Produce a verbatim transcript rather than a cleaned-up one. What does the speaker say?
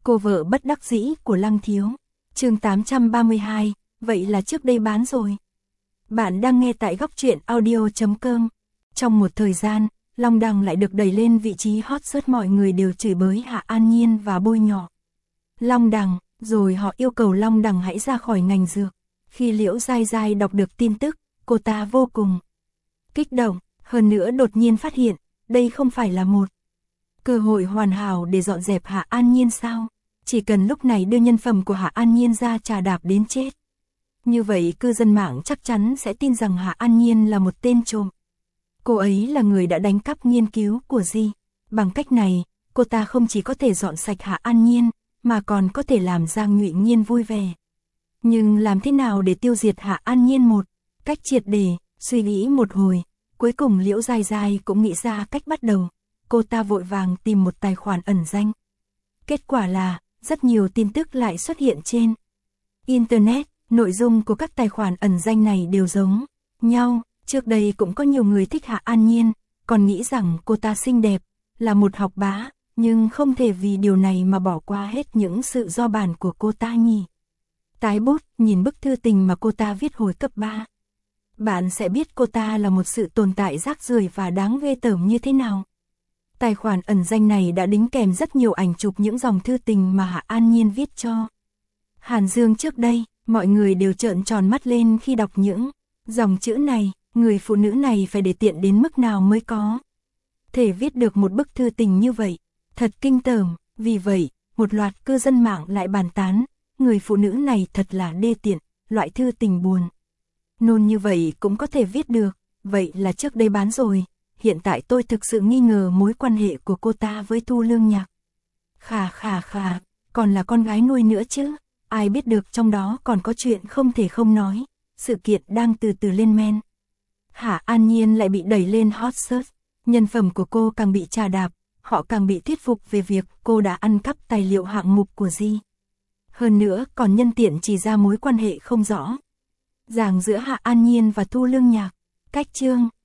Cô vợ bất đắc dĩ của Lăng Thiếu. Chương tám trăm ba mươi hai, vậy là trước đây bán rồi. Bạn đang nghe tại góc truyện audio chấm com. Trong một thời gian, Long Đằng lại được đẩy lên vị trí hot search, mọi người đều chửi bới Hạ An Nhiên và bôi nhọ Long Đằng, rồi họ yêu cầu Long Đằng hãy ra khỏi ngành dược. Khi Liễu Giai Giai đọc được tin tức, cô ta vô cùng kích động, hơn nữa đột nhiên phát hiện, đây không phải là một cơ hội hoàn hảo để dọn dẹp Hạ An Nhiên sao? Chỉ cần lúc này đưa nhân phẩm của Hạ An Nhiên ra trà đạp đến chết. Như vậy cư dân mạng chắc chắn sẽ tin rằng Hạ An Nhiên là một tên trộm. Cô ấy là người đã đánh cắp nghiên cứu của Di. Bằng cách này, cô ta không chỉ có thể dọn sạch Hạ An Nhiên, mà còn có thể làm Giang Nhụy Nhiên vui vẻ. Nhưng làm thế nào để tiêu diệt Hạ An Nhiên một cách triệt để? Suy nghĩ một hồi, cuối cùng Liễu Giai Giai cũng nghĩ ra cách bắt đầu. Cô ta vội vàng tìm một tài khoản ẩn danh. Kết quả là, rất nhiều tin tức lại xuất hiện trên Internet. Nội dung của các tài khoản ẩn danh này đều giống nhau. Trước đây cũng có nhiều người thích Hạ An Nhiên, còn nghĩ rằng cô ta xinh đẹp, là một học bá, nhưng không thể vì điều này mà bỏ qua hết những sự do bản của cô ta nhỉ. Tái bút, nhìn bức thư tình mà cô ta viết hồi cấp ba. Bạn sẽ biết cô ta là một sự tồn tại rác rưởi và đáng ghê tởm như thế nào. Tài khoản ẩn danh này đã đính kèm rất nhiều ảnh chụp những dòng thư tình mà Hạ An Nhiên viết cho Hàn Dương trước đây. Mọi người đều trợn tròn mắt lên khi đọc những dòng chữ này. Người phụ nữ này phải để tiện đến mức nào mới có thể viết được một bức thư tình như vậy. Thật kinh tởm. Vì vậy, một loạt cư dân mạng lại bàn tán, người phụ nữ này thật là đê tiện, loại thư tình buồn nôn như vậy cũng có thể viết được. Vậy là trước đây bán rồi. Hiện tại tôi thực sự nghi ngờ mối quan hệ của cô ta với Thu Lương Nhạc. Khà khà khà, còn là con gái nuôi nữa chứ. Ai biết được trong đó còn có chuyện không thể không nói. Sự kiện đang từ từ lên men. Hạ An Nhiên lại bị đẩy lên hot search. Nhân phẩm của cô càng bị trà đạp. Họ càng bị thuyết phục về việc cô đã ăn cắp tài liệu hạng mục của Di. Hơn nữa còn nhân tiện chỉ ra mối quan hệ không rõ ràng giữa Hạ An Nhiên và Thu Lương Nhạc. Cách chương